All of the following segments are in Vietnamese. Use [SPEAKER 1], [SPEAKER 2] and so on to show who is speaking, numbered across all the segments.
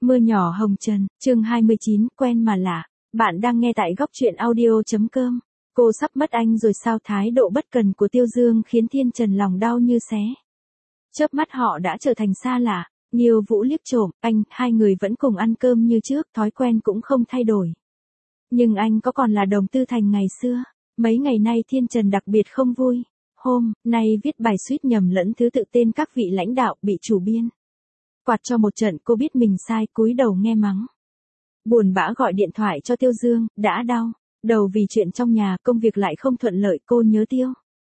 [SPEAKER 1] Mưa nhỏ hồng trần, chương 29, quen mà lạ. Bạn đang nghe tại góc truyện audio.com. Cô sắp mất anh rồi sao? Thái độ bất cần của Tiêu Dương khiến Thiên Trần lòng đau như xé. Chớp mắt họ đã trở thành xa lạ. Nhiều Vũ liếc trộm, hai người vẫn cùng ăn cơm như trước, thói quen cũng không thay đổi. Nhưng anh có còn là Đồng Tư Thành ngày xưa? Mấy ngày nay Thiên Trần đặc biệt không vui. Hôm nay viết bài suýt nhầm lẫn thứ tự tên các vị lãnh đạo bị chủ biên quạt cho một trận, cô biết mình sai, cúi đầu nghe mắng. Buồn bã gọi điện thoại cho Tiêu Dương, đã đau đầu vì chuyện trong nhà, công việc lại không thuận lợi, cô nhớ Tiêu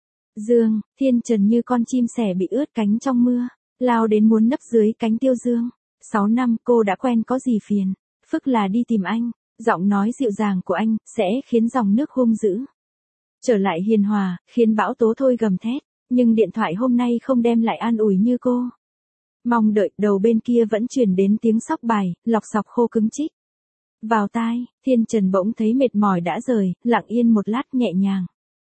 [SPEAKER 1] Dương. Thiên Trần như con chim sẻ bị ướt cánh trong mưa, lao đến muốn nấp dưới cánh Tiêu Dương. 6 năm cô đã quen, có gì phiền phức là đi tìm anh. Giọng nói dịu dàng của anh sẽ khiến dòng nước hung dữ trở lại hiền hòa, khiến bão tố thôi gầm thét. Nhưng điện thoại hôm nay không đem lại an ủi như cô mong đợi. Đầu bên kia vẫn truyền đến tiếng sóc bài, lọc sọc khô cứng chích vào tai. Thiên Trần bỗng thấy mệt mỏi đã rời, lặng yên một lát nhẹ nhàng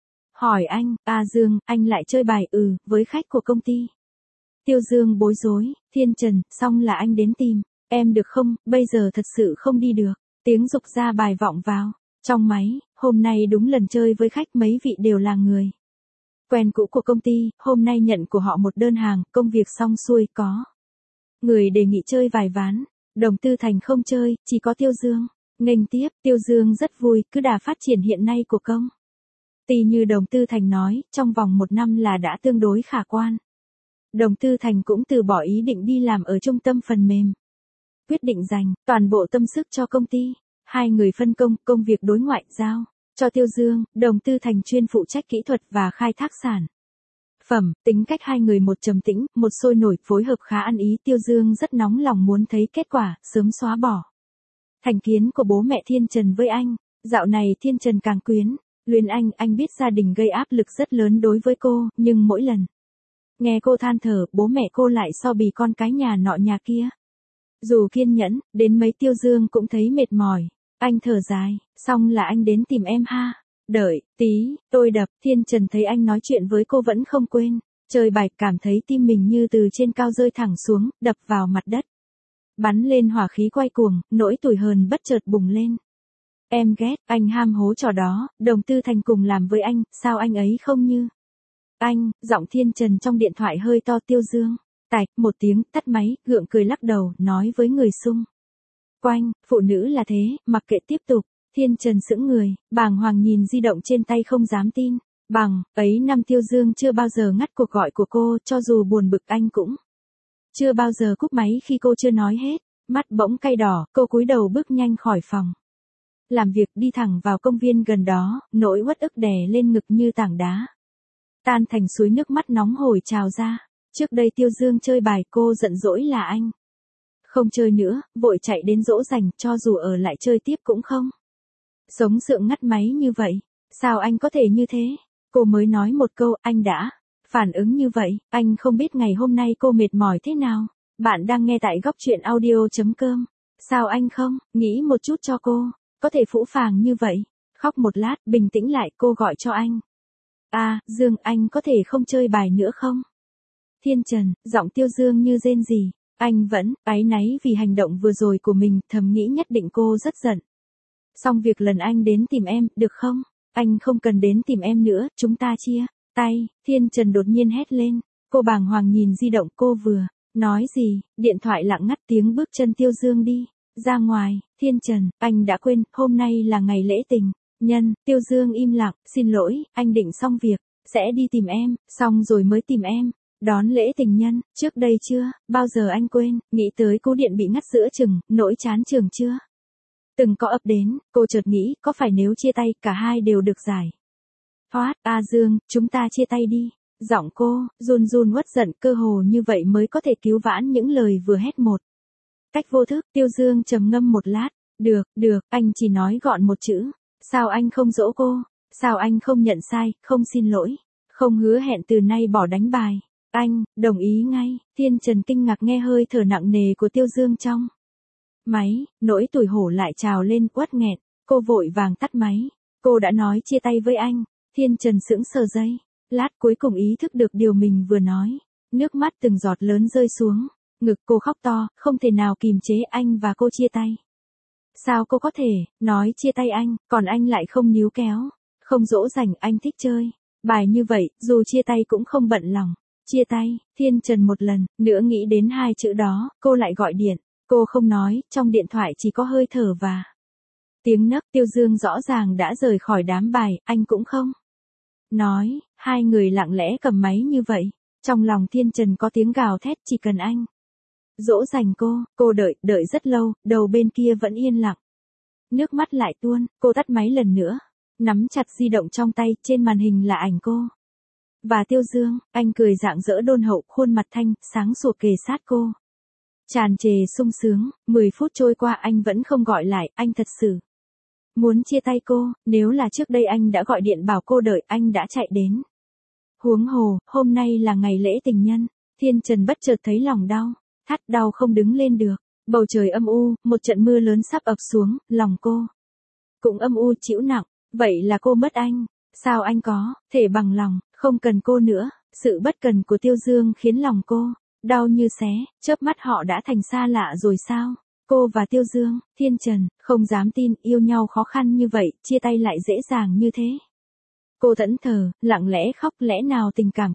[SPEAKER 1] hỏi anh, Dương, anh lại chơi bài? Với khách của công ty. Tiêu Dương bối rối. Thiên Trần, xong là anh đến tìm em được không? Bây giờ thật sự không đi được. Tiếng dục ra bài vọng vào trong máy. Hôm nay đúng lần chơi với khách, mấy vị đều là người quen cũ của công ty. Hôm nay nhận của họ một đơn hàng, công việc xong xuôi, có người đề nghị chơi vài ván. Đồng Tư Thành không chơi, chỉ có Tiêu Dương nghênh tiếp. Tiêu Dương rất vui, cứ đà phát triển hiện nay của công ty như Đồng Tư Thành nói, trong vòng 1 năm là đã tương đối khả quan. Đồng Tư Thành cũng từ bỏ ý định đi làm ở trung tâm phần mềm, quyết định dành toàn bộ tâm sức cho công ty. Hai người phân công việc đối ngoại giao cho Tiêu Dương, Đồng Tư Thành chuyên phụ trách kỹ thuật và khai thác sản phẩm. Tính cách hai người một trầm tĩnh, một sôi nổi, phối hợp khá ăn ý. Tiêu Dương rất nóng lòng muốn thấy kết quả, sớm xóa bỏ thành kiến của bố mẹ Thiên Trần với anh. Dạo này Thiên Trần càng quyến luyến anh biết gia đình gây áp lực rất lớn đối với cô, nhưng mỗi lần nghe cô than thở, bố mẹ cô lại so bì con cái nhà nọ nhà kia. Dù kiên nhẫn đến mấy Tiêu Dương cũng thấy mệt mỏi. Anh thở dài, xong là anh đến tìm em ha. Đợi tí, tôi đập. Thiên Trần thấy anh nói chuyện với cô vẫn không quên chơi bài, cảm thấy tim mình như từ trên cao rơi thẳng xuống, đập vào mặt đất. Bắn lên hỏa khí quay cuồng, nỗi tủi hờn bất chợt bùng lên. Em ghét, anh ham hố trò đó, Đồng Tư Thành cùng làm với anh, sao anh ấy không như anh? Giọng Thiên Trần trong điện thoại hơi to. Tiêu Dương tạch một tiếng, tắt máy, gượng cười lắc đầu, nói với người xung quanh, phụ nữ là thế, mặc kệ, tiếp tục. Thiên Trần sững người, bàng hoàng nhìn di động trên tay không dám tin. Bằng ấy năm Tiêu Dương chưa bao giờ ngắt cuộc gọi của cô, cho dù buồn bực anh cũng chưa bao giờ cúp máy khi cô chưa nói hết. Mắt bỗng cay đỏ, cô cúi đầu bước nhanh khỏi phòng làm việc, đi thẳng vào công viên gần đó. Nỗi uất ức đè lên ngực như tảng đá tan thành suối, nước mắt nóng hổi trào ra. Trước đây Tiêu Dương chơi bài, cô giận dỗi là anh không chơi nữa, vội chạy đến dỗ dành, cho dù ở lại chơi tiếp cũng không sống sượng ngắt máy như vậy. Sao anh có thể như thế? Cô mới nói một câu, anh đã phản ứng như vậy. Anh không biết ngày hôm nay cô mệt mỏi thế nào. Bạn đang nghe tại góc truyện audio.com. Sao anh không nghĩ một chút cho cô có thể phũ phàng như vậy? Khóc một lát, bình tĩnh lại, cô gọi cho anh. Dương, anh có thể không chơi bài nữa không? Thiên Trần, giọng Tiêu Dương như rên rỉ. Anh vẫn áy náy vì hành động vừa rồi của mình, thầm nghĩ nhất định cô rất giận. Xong việc lần anh đến tìm em, được không? Anh không cần đến tìm em nữa, chúng ta chia tay. Thiên Trần đột nhiên hét lên. Cô bàng hoàng nhìn di động, cô vừa nói gì, điện thoại lặng ngắt. Tiếng bước chân Tiêu Dương đi ra ngoài. Thiên Trần, anh đã quên, hôm nay là ngày lễ tình nhân. Tiêu Dương im lặng, xin lỗi, anh định xong việc sẽ đi tìm em, xong rồi mới tìm em đón lễ tình nhân. Trước đây chưa bao giờ anh quên. Nghĩ tới cú điện bị ngắt giữa chừng, nỗi chán trường chưa từng có ập đến. Cô chợt nghĩ, có phải nếu chia tay, cả hai đều được giải thoát? Dương, chúng ta chia tay đi. Giọng cô run run uất giận, cơ hồ như vậy mới có thể cứu vãn những lời vừa hét một cách vô thức. Tiêu Dương trầm ngâm một lát. Được, anh chỉ nói gọn một chữ. Sao anh không dỗ cô? Sao anh không nhận sai, không xin lỗi, không hứa hẹn từ nay bỏ đánh bài? Anh đồng ý ngay. Thiên Trần kinh ngạc nghe hơi thở nặng nề của Tiêu Dương trong máy, nỗi tủi hổ lại trào lên, uất nghẹn. Cô vội vàng tắt máy. Cô đã nói chia tay với anh. Thiên Trần sững sờ giây lát, cuối cùng ý thức được điều mình vừa nói. Nước mắt từng giọt lớn rơi xuống. Ngực cô khóc to, không thể nào kìm chế, anh và cô chia tay. Sao cô có thể, nói chia tay anh, còn anh lại không níu kéo, không dỗ dành, anh thích chơi. Bài như vậy, dù chia tay cũng không bận lòng. Chia tay, Thiên Trần một lần, nữa nghĩ đến hai chữ đó, cô lại gọi điện. Cô không nói, trong điện thoại chỉ có hơi thở và tiếng nấc. Tiêu Dương rõ ràng đã rời khỏi đám bài, anh cũng không nói, hai người lặng lẽ cầm máy như vậy. Trong lòng Thiên Trần có tiếng gào thét, chỉ cần anh dỗ dành cô đợi rất lâu, đầu bên kia vẫn yên lặng. Nước mắt lại tuôn, cô tắt máy lần nữa, nắm chặt di động trong tay, trên màn hình là ảnh cô. Và Tiêu Dương, anh cười rạng rỡ đôn hậu, khuôn mặt thanh, sáng sủa kề sát cô. Tràn trề sung sướng, 10 phút trôi qua anh vẫn không gọi lại, anh thật sự muốn chia tay cô, nếu là trước đây anh đã gọi điện bảo cô đợi, anh đã chạy đến. Huống hồ, hôm nay là ngày lễ tình nhân, Thiên Trần bất chợt thấy lòng đau, thắt đau không đứng lên được. Bầu trời âm u, một trận mưa lớn sắp ập xuống, lòng cô cũng âm u chịu nặng. Vậy là cô mất anh, sao anh có thể bằng lòng, không cần cô nữa. Sự bất cần của Tiêu Dương khiến lòng cô đau như xé, chớp mắt họ đã thành xa lạ rồi sao? Cô và Tiêu Dương, Thiên Trần, không dám tin, yêu nhau khó khăn như vậy, chia tay lại dễ dàng như thế. Cô thẫn thờ, lặng lẽ khóc, lẽ nào tình cảm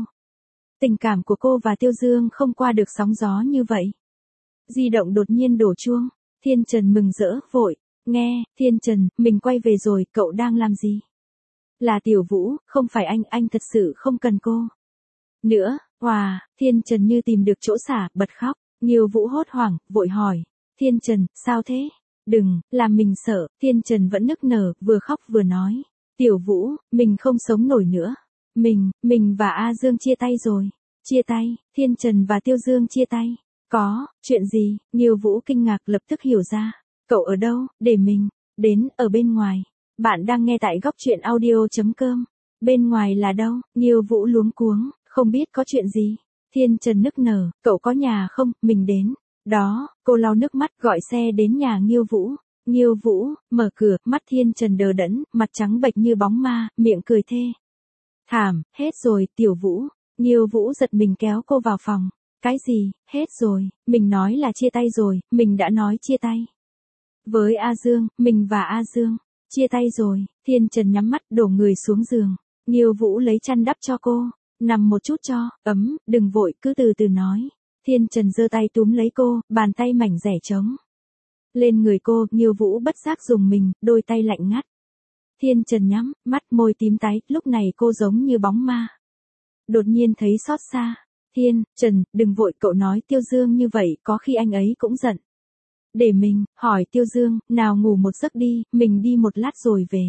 [SPEAKER 1] của cô và Tiêu Dương không qua được sóng gió như vậy? Di động đột nhiên đổ chuông, Thiên Trần mừng rỡ, vội, nghe, Thiên Trần, mình quay về rồi, cậu đang làm gì? Là Tiểu Vũ, không phải anh thật sự không cần cô nữa. Thiên Trần như tìm được chỗ xả, bật khóc. Nghiêu Vũ hốt hoảng, vội hỏi, Thiên Trần, sao thế? Đừng, làm mình sợ. Thiên Trần vẫn nức nở, vừa khóc vừa nói, Tiểu Vũ, mình không sống nổi nữa. Mình và A Dương chia tay rồi. Chia tay, Thiên Trần và Tiêu Dương chia tay. Có, chuyện gì? Nghiêu Vũ kinh ngạc, lập tức hiểu ra. Cậu ở đâu, để mình đến, ở bên ngoài. Bạn đang nghe tại góc truyện audio.com. Bên ngoài là đâu? Nghiêu Vũ luống cuống, không biết có chuyện gì. Thiên Trần nức nở, cậu có nhà không, mình đến. Đó, cô lau nước mắt, gọi xe đến nhà Nghiêu Vũ. Nghiêu Vũ, mở cửa, mắt Thiên Trần đờ đẫn, mặt trắng bệch như bóng ma, miệng cười thê thảm, hết rồi, Tiểu Vũ. Nghiêu Vũ giật mình kéo cô vào phòng. Cái gì, hết rồi, mình nói là chia tay rồi, mình đã nói chia tay. Với A Dương, mình và A Dương chia tay rồi. Thiên Trần nhắm mắt, đổ người xuống giường. Nghiêu Vũ lấy chăn đắp cho cô, nằm một chút cho ấm, đừng vội, cứ từ từ nói. Thiên Trần giơ tay túm lấy cô, bàn tay mảnh dẻ trống lên người cô. Nghiêu Vũ bất giác dùng mình, đôi tay lạnh ngắt. Thiên Trần nhắm mắt, môi tím tái, lúc này cô giống như bóng ma. Đột nhiên thấy xót xa. Thiên Trần, đừng vội, cậu nói Tiêu Dương như vậy, có khi anh ấy cũng giận. Để mình hỏi Tiêu Dương, nào ngủ một giấc đi, mình đi một lát rồi về.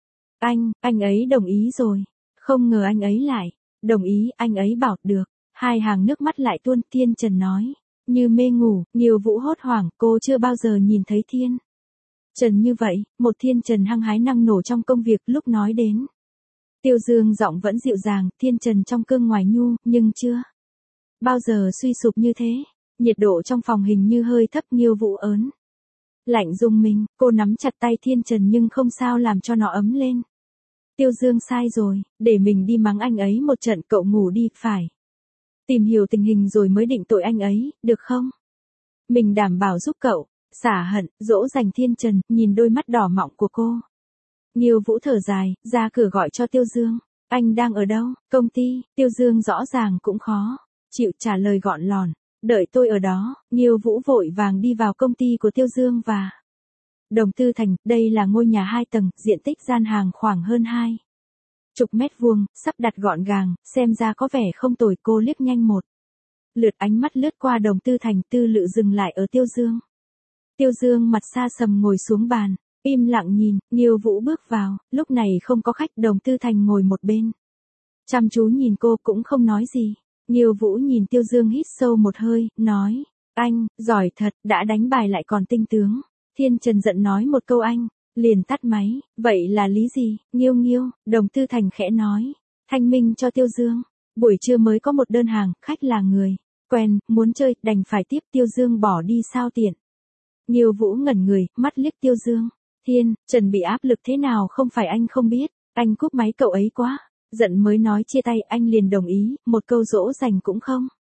[SPEAKER 1] Anh ấy đồng ý rồi. Không ngờ anh ấy lại đồng ý, anh ấy bảo được. Hai hàng nước mắt lại tuôn. Thiên Trần nói như mê ngủ. Nghiêu Vũ hốt hoảng, cô chưa bao giờ nhìn thấy Thiên Trần như vậy, một Thiên Trần hăng hái năng nổ trong công việc. Lúc nói đến Tiêu Dương giọng vẫn dịu dàng, Thiên Trần trong cương ngoài nhu, nhưng chưa bao giờ suy sụp như thế. Nhiệt độ trong phòng hình như hơi thấp. Nghiêu Vũ ớn lạnh rùng mình, cô nắm chặt tay Thiên Trần nhưng không sao làm cho nó ấm lên. Tiêu Dương sai rồi, để mình đi mắng anh ấy một trận, cậu ngủ đi, phải tìm hiểu tình hình rồi mới định tội anh ấy, được không? Mình đảm bảo giúp cậu xả hận, dỗ dành. Thiên Trần nhìn đôi mắt đỏ mọng của cô. Nghiêu Vũ thở dài, ra cửa gọi cho Tiêu Dương. Anh đang ở đâu? Công ty. Tiêu Dương rõ ràng cũng khó chịu, trả lời gọn lòn. Đợi tôi ở đó. Nghiêu Vũ vội vàng đi vào công ty của Tiêu Dương và Đồng Tư Thành. Đây là ngôi nhà 2 tầng, diện tích gian hàng khoảng hơn 20 mét vuông, sắp đặt gọn gàng, xem ra có vẻ không tồi. Cô liếc nhanh một lượt, ánh mắt lướt qua Đồng Tư Thành, tư lự dừng lại ở Tiêu Dương. Tiêu Dương mặt xa sầm ngồi xuống bàn, im lặng nhìn. Nghiêu Vũ bước vào, lúc này không có khách. Đồng Tư Thành ngồi một bên, chăm chú nhìn cô, cũng không nói gì. Nghiêu Vũ nhìn Tiêu Dương hít sâu một hơi, nói, anh, giỏi thật, đã đánh bài lại còn tinh tướng. Thiên Trần giận nói một câu, anh liền tắt máy. Vậy là lý gì? Nghiêu, Đồng Tư Thành khẽ nói, thanh minh cho Tiêu Dương. Buổi trưa mới có một đơn hàng, khách là người quen, muốn chơi, đành phải tiếp. Tiêu Dương bỏ đi sao tiện. Nghiêu Vũ ngẩn người, mắt liếc Tiêu Dương. Thiên Trần bị áp lực thế nào không phải anh không biết. Anh cúp máy cậu ấy quá giận mới nói chia tay, anh liền đồng ý, một câu dỗ dành cũng không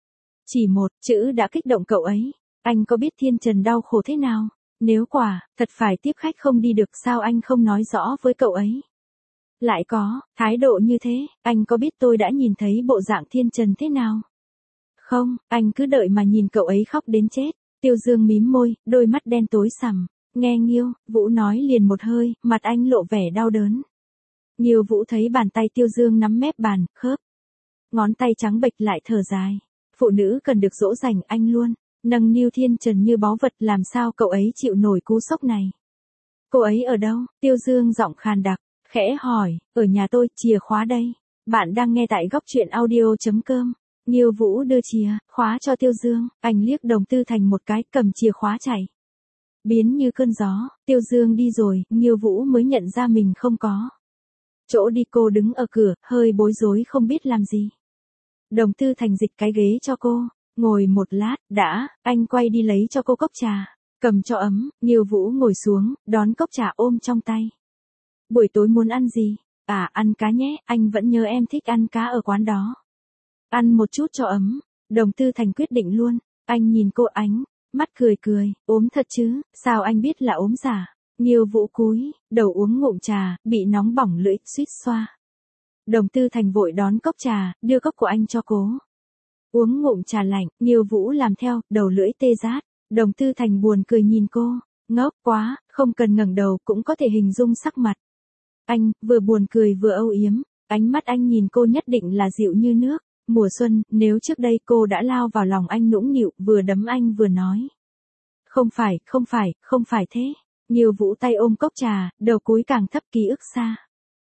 [SPEAKER 1] Chỉ một chữ đã kích động cậu ấy. Anh có biết Thiên Trần đau khổ thế nào? Nếu quả, thật phải tiếp khách không đi được sao anh không nói rõ với cậu ấy? Lại có, thái độ như thế, anh có biết tôi đã nhìn thấy bộ dạng Thiên Trần thế nào? Không, anh cứ đợi mà nhìn cậu ấy khóc đến chết. Tiêu Dương mím môi, đôi mắt đen tối sằm. Nghe Nghiêu, Vũ nói liền một hơi, mặt anh lộ vẻ đau đớn. Nghiêu Vũ thấy bàn tay Tiêu Dương nắm mép bàn, khớp. Ngón tay trắng bệch lại thở dài. Phụ nữ cần được dỗ dành anh luôn. Nâng niu Thiên Trần như báu vật làm sao cậu ấy chịu nổi cú sốc này. Cô ấy ở đâu? Tiêu Dương giọng khàn đặc, khẽ hỏi, ở nhà tôi, chìa khóa đây. Bạn đang nghe tại góc truyện audio.com. Nghiêu Vũ đưa chìa khóa cho Tiêu Dương, anh liếc Đồng Tư Thành một cái cầm chìa khóa chạy. Biến như cơn gió, Tiêu Dương đi rồi, Nghiêu Vũ mới nhận ra mình không có chỗ đi. Cô đứng ở cửa, hơi bối rối không biết làm gì. Đồng Tư Thành dịch cái ghế cho cô, ngồi một lát, đã, anh quay đi lấy cho cô cốc trà, cầm cho ấm, Nghiêu Vũ ngồi xuống, đón cốc trà ôm trong tay. Buổi tối muốn ăn gì? À, ăn cá nhé, anh vẫn nhớ em thích ăn cá ở quán đó. Ăn một chút cho ấm. Đồng Tư Thành quyết định luôn. Anh nhìn cô ánh, mắt cười cười, ốm thật chứ, sao anh biết là ốm giả? Nghiêu Vũ cúi, đầu uống ngụm trà, bị nóng bỏng lưỡi, suýt xoa. Đồng Tư Thành vội đón cốc trà, đưa cốc của anh cho cô. Uống ngụm trà lạnh, Nghiêu Vũ làm theo, đầu lưỡi tê rát. Đồng Tư Thành buồn cười nhìn cô, ngốc quá, không cần ngẩng đầu cũng có thể hình dung sắc mặt. Anh, vừa buồn cười vừa âu yếm, ánh mắt anh nhìn cô nhất định là dịu như nước. Mùa xuân, nếu trước đây cô đã lao vào lòng anh nũng nịu, vừa đấm anh vừa nói. Không phải thế. Nghiêu Vũ tay ôm cốc trà, đầu cúi càng thấp, ký ức xa.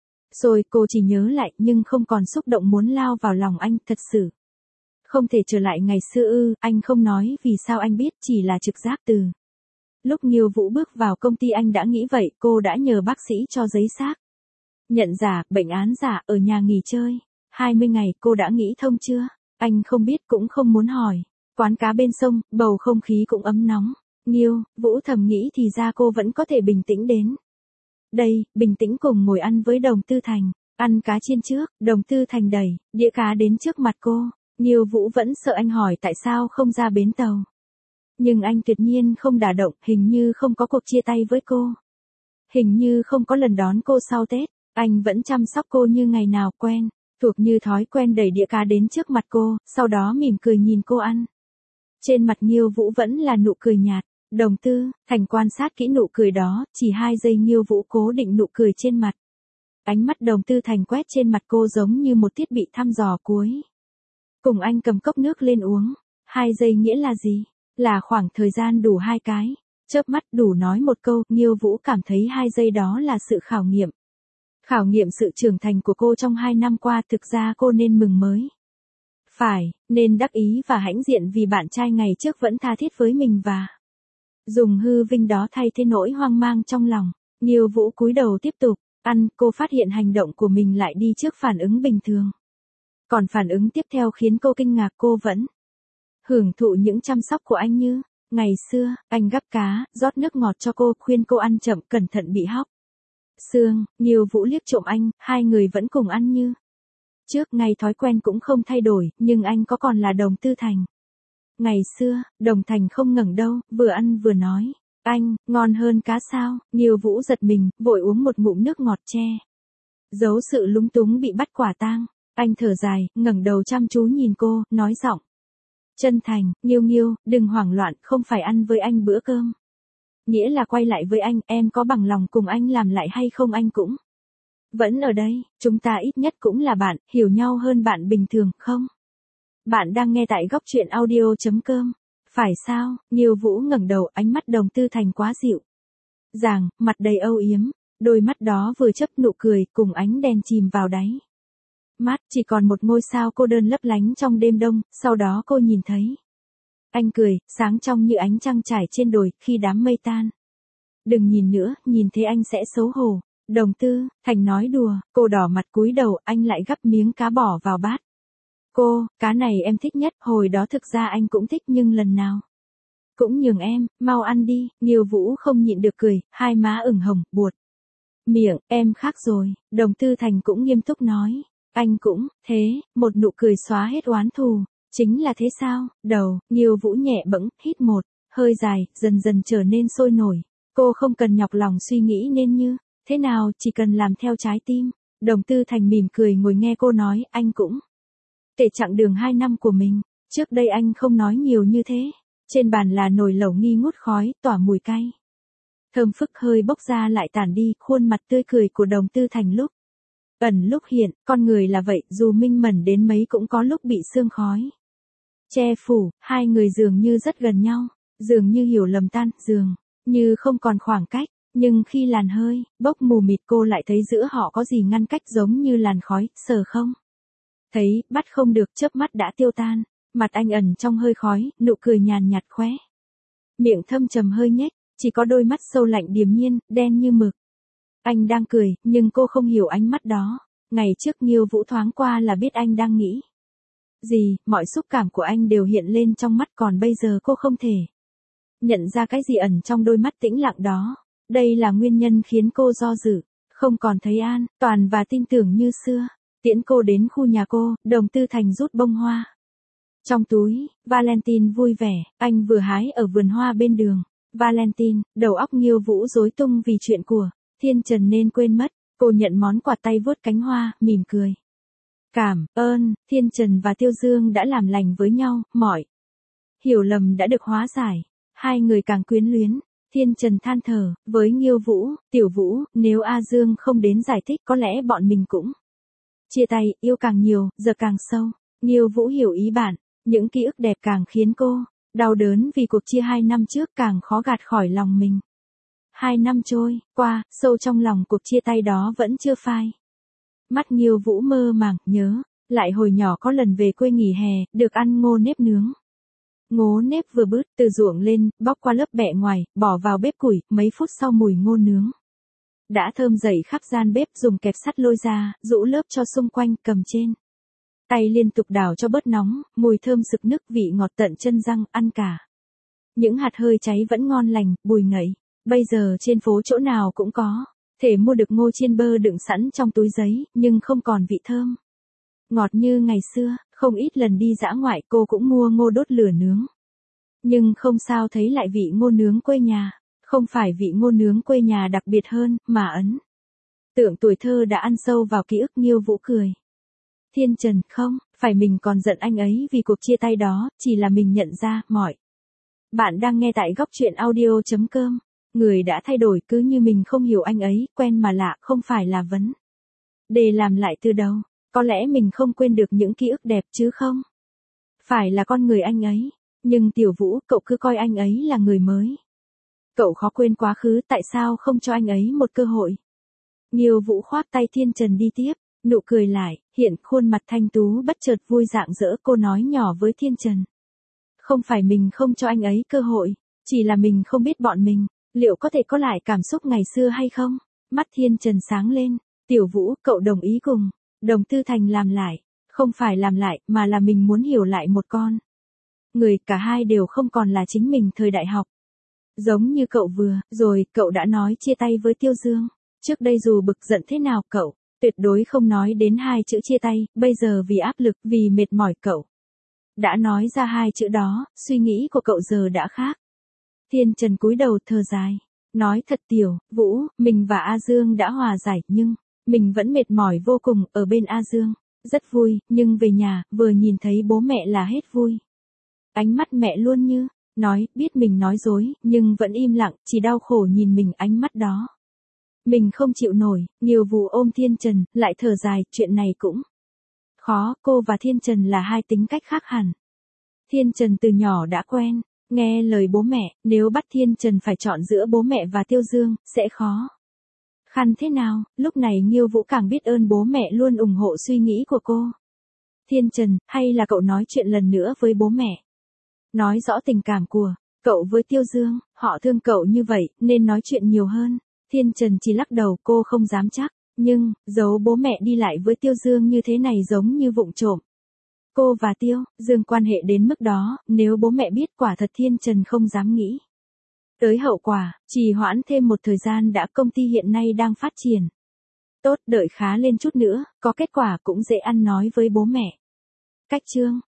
[SPEAKER 1] Rồi cô chỉ nhớ lại nhưng không còn xúc động muốn lao vào lòng anh, thật sự. Không thể trở lại ngày xưa ư, anh không nói vì sao anh biết, chỉ là trực giác từ. Lúc Nghiêu Vũ bước vào công ty anh đã nghĩ vậy, cô đã nhờ bác sĩ cho giấy xác nhận giả, bệnh án giả, ở nhà nghỉ chơi. 20 ngày, cô đã nghĩ thông chưa? Anh không biết cũng không muốn hỏi. Quán cá bên sông, bầu không khí cũng ấm nóng. Nghiêu Vũ thầm nghĩ thì ra cô vẫn có thể bình tĩnh đến đây, bình tĩnh cùng ngồi ăn với Đồng Tư Thành. Ăn cá chiên trước, Đồng Tư Thành đẩy đĩa cá đến trước mặt cô. Nghiêu Vũ vẫn sợ anh hỏi tại sao không ra bến tàu. Nhưng anh tuyệt nhiên không đả động, hình như không có cuộc chia tay với cô. Hình như không có lần đón cô sau Tết. Anh vẫn chăm sóc cô như ngày nào quen. Thuộc như thói quen đẩy đĩa cá đến trước mặt cô, sau đó mỉm cười nhìn cô ăn. Trên mặt Nghiêu Vũ vẫn là nụ cười nhạt. Đồng Tư Thành quan sát kỹ nụ cười đó, chỉ 2 giây Nghiêu Vũ cố định nụ cười trên mặt. Ánh mắt Đồng Tư Thành quét trên mặt cô giống như một thiết bị thăm dò cuối. Cùng anh cầm cốc nước lên uống. 2 giây nghĩa là gì? Là khoảng thời gian đủ 2 cái. Chớp mắt đủ nói một câu, Nghiêu Vũ cảm thấy 2 giây đó là sự khảo nghiệm. Khảo nghiệm sự trưởng thành của cô trong 2 năm qua, thực ra cô nên mừng mới. Phải, nên đắc ý và hãnh diện vì bạn trai ngày trước vẫn tha thiết với mình và dùng hư vinh đó thay thế nỗi hoang mang trong lòng. Nghiêu Vũ cúi đầu tiếp tục ăn, cô phát hiện hành động của mình lại đi trước phản ứng bình thường. Còn phản ứng tiếp theo khiến cô kinh ngạc, cô vẫn hưởng thụ những chăm sóc của anh như ngày xưa, anh gắp cá, rót nước ngọt cho cô, khuyên cô ăn chậm, cẩn thận bị hóc xương. Nghiêu Vũ liếc trộm anh, hai người vẫn cùng ăn như trước, ngày thói quen cũng không thay đổi, nhưng anh có còn là Đồng Tư Thành. Ngày xưa, Đồng Thành không ngẩng đâu, vừa ăn vừa nói, anh, ngon hơn cá sao? Nghiêu Vũ giật mình, vội uống một ngụm nước ngọt che giấu sự lúng túng bị bắt quả tang. Anh thở dài, ngẩng đầu chăm chú nhìn cô, nói giọng chân thành, Nghiêu, đừng hoảng loạn, không phải ăn với anh bữa cơm. Nghĩa là quay lại với anh, em có bằng lòng cùng anh làm lại hay không? Anh cũng vẫn ở đây, chúng ta ít nhất cũng là bạn, hiểu nhau hơn bạn bình thường, không? Bạn đang nghe tại góc truyện audio.com. Phải sao? Nghiêu Vũ ngẩng đầu, ánh mắt Đồng Tư Thành quá dịu dàng, mặt đầy âu yếm, đôi mắt đó vừa chớp nụ cười, cùng ánh đèn chìm vào đáy mắt, chỉ còn một ngôi sao cô đơn lấp lánh trong đêm đông. Sau đó cô nhìn thấy anh cười, sáng trong như ánh trăng trải trên đồi, khi đám mây tan. Đừng nhìn nữa, nhìn thế anh sẽ xấu hổ. Đồng Tư Thành nói đùa, cô đỏ mặt cúi đầu, anh lại gắp miếng cá bỏ vào bát. Cô, cá này em thích nhất, hồi đó thực ra anh cũng thích nhưng lần nào cũng nhường em, mau ăn đi. Nghiêu Vũ không nhịn được cười, hai má ửng hồng, buột miệng, em khác rồi. Đồng Tư Thành cũng nghiêm túc nói, anh cũng thế, một nụ cười xóa hết oán thù. Chính là thế sao? Đầu, Nghiêu Vũ nhẹ bẫng, hít một hơi dài, dần dần trở nên sôi nổi. Cô không cần nhọc lòng suy nghĩ nên như thế nào, chỉ cần làm theo trái tim. Đồng Tư Thành mỉm cười ngồi nghe cô nói, anh cũng kể chặng đường 2 năm của mình. Trước đây anh không nói nhiều như thế. Trên bàn là nồi lẩu nghi ngút khói, tỏa mùi cay. Thơm phức hơi bốc ra lại tản đi, khuôn mặt tươi cười của Đồng Tư Thành lúc ẩn lúc hiện, con người là vậy, dù minh mẫn đến mấy cũng có lúc bị sương khói che phủ. Hai người dường như rất gần nhau, dường như hiểu lầm tan, dường như không còn khoảng cách, nhưng khi làn hơi bốc mù mịt cô lại thấy giữa họ có gì ngăn cách, giống như làn khói, sờ không thấy, bắt không được, chớp mắt đã tiêu tan. Mặt anh ẩn trong hơi khói, nụ cười nhàn nhạt khóe miệng thâm trầm hơi nhếch, chỉ có đôi mắt sâu lạnh điềm nhiên, đen như mực. Anh đang cười, nhưng cô không hiểu ánh mắt đó. Ngày trước Nghiêu Vũ thoáng qua là biết anh đang nghĩ gì, mọi xúc cảm của anh đều hiện lên trong mắt, còn bây giờ cô không thể nhận ra cái gì ẩn trong đôi mắt tĩnh lặng đó. Đây là nguyên nhân khiến cô do dự, không còn thấy an toàn và tin tưởng như xưa. Tiễn cô đến khu nhà cô, Đồng Tư Thành rút bông hoa trong túi. Valentine vui vẻ, anh vừa hái ở vườn hoa bên đường. Valentine, đầu óc Nghiêu Vũ rối tung vì chuyện của Thiên Trần nên quên mất. Cô nhận món quà, tay vuốt cánh hoa, mỉm cười. Cảm ơn, Thiên Trần và Tiêu Dương đã làm lành với nhau, mọi hiểu lầm đã được hóa giải. Hai người càng quyến luyến. Thiên Trần than thở với Nghiêu Vũ, Tiểu Vũ, nếu A Dương không đến giải thích có lẽ bọn mình cũng chia tay, yêu càng nhiều, giờ càng sâu. Nghiêu Vũ hiểu ý bạn, những ký ức đẹp càng khiến cô đau đớn, vì cuộc chia 2 năm trước càng khó gạt khỏi lòng mình. 2 năm trôi qua, sâu trong lòng cuộc chia tay đó vẫn chưa phai. Mắt Nghiêu Vũ mơ màng, nhớ lại hồi nhỏ có lần về quê nghỉ hè, được ăn ngô nếp nướng. Ngô nếp vừa bứt từ ruộng lên, bóc qua lớp bẹ ngoài, bỏ vào bếp củi, mấy phút sau mùi ngô nướng đã thơm dậy khắp gian bếp, dùng kẹp sắt lôi ra, rũ lớp cho xung quanh, cầm trên tay liên tục đảo cho bớt nóng, mùi thơm sực nức, vị ngọt tận chân răng, ăn cả những hạt hơi cháy vẫn ngon lành, bùi ngậy. Bây giờ trên phố chỗ nào cũng có thể mua được ngô chiên bơ đựng sẵn trong túi giấy, nhưng không còn vị thơm ngọt như ngày xưa. Không ít lần đi dã ngoại cô cũng mua ngô đốt lửa nướng, nhưng không sao thấy lại vị ngô nướng quê nhà. Không phải vị ngô nướng quê nhà đặc biệt hơn, mà ấn tượng tuổi thơ đã ăn sâu vào ký ức. Nghiêu Vũ cười. Thiên Trần, không phải mình còn giận anh ấy vì cuộc chia tay đó, chỉ là mình nhận ra, mọi bạn đang nghe tại góc truyện audio.com. Người đã thay đổi, cứ như mình không hiểu anh ấy, quen mà lạ, không phải là vấn đề làm lại từ đầu. Có lẽ mình không quên được những ký ức đẹp chứ không phải là con người anh ấy. Nhưng Tiểu Vũ, cậu cứ coi anh ấy là người mới. Cậu khó quên quá khứ, tại sao không cho anh ấy một cơ hội? Nghiêu Vũ khoác tay Thiên Trần đi tiếp, nụ cười lại, hiện khuôn mặt thanh tú bất chợt vui rạng rỡ. Cô nói nhỏ với Thiên Trần. Không phải mình không cho anh ấy cơ hội, chỉ là mình không biết bọn mình liệu có thể có lại cảm xúc ngày xưa hay không. Mắt Thiên Trần sáng lên. Tiểu Vũ, cậu đồng ý cùng Đồng Tư Thành làm lại. Không phải làm lại, mà là mình muốn hiểu lại một con người, cả hai đều không còn là chính mình thời đại học. Giống như cậu vừa rồi, cậu đã nói chia tay với Tiêu Dương. Trước đây dù bực giận thế nào, cậu tuyệt đối không nói đến 2 chữ chia tay. Bây giờ vì áp lực, vì mệt mỏi, cậu đã nói ra 2 chữ đó. Suy nghĩ của cậu giờ đã khác. Thiên Trần cúi đầu thở dài, nói thật Tiểu Vũ, mình và A Dương đã hòa giải, nhưng mình vẫn mệt mỏi vô cùng. Ở bên A Dương rất vui, nhưng về nhà, vừa nhìn thấy bố mẹ là hết vui. Ánh mắt mẹ luôn như nói, biết mình nói dối, nhưng vẫn im lặng, chỉ đau khổ nhìn mình. Ánh mắt đó mình không chịu nổi. Nghiêu Vũ ôm Thiên Trần, lại thở dài, chuyện này cũng khó. Cô và Thiên Trần là 2 tính cách khác hẳn. Thiên Trần từ nhỏ đã quen nghe lời bố mẹ, nếu bắt Thiên Trần phải chọn giữa bố mẹ và Tiêu Dương, sẽ khó khăn thế nào. Lúc này Nghiêu Vũ càng biết ơn bố mẹ luôn ủng hộ suy nghĩ của cô. Thiên Trần, hay là cậu nói chuyện lần nữa với bố mẹ, nói rõ tình cảm của cậu với Tiêu Dương. Họ thương cậu như vậy, nên nói chuyện nhiều hơn. Thiên Trần chỉ lắc đầu, cô không dám chắc. Nhưng, giấu bố mẹ đi lại với Tiêu Dương như thế này giống như vụng trộm. Cô và Tiêu Dương quan hệ đến mức đó, nếu bố mẹ biết, quả thật Thiên Trần không dám nghĩ tới hậu quả. Trì hoãn thêm một thời gian đã. Công ty hiện nay đang phát triển tốt, đợi khá lên chút nữa, có kết quả cũng dễ ăn nói với bố mẹ. Cách chương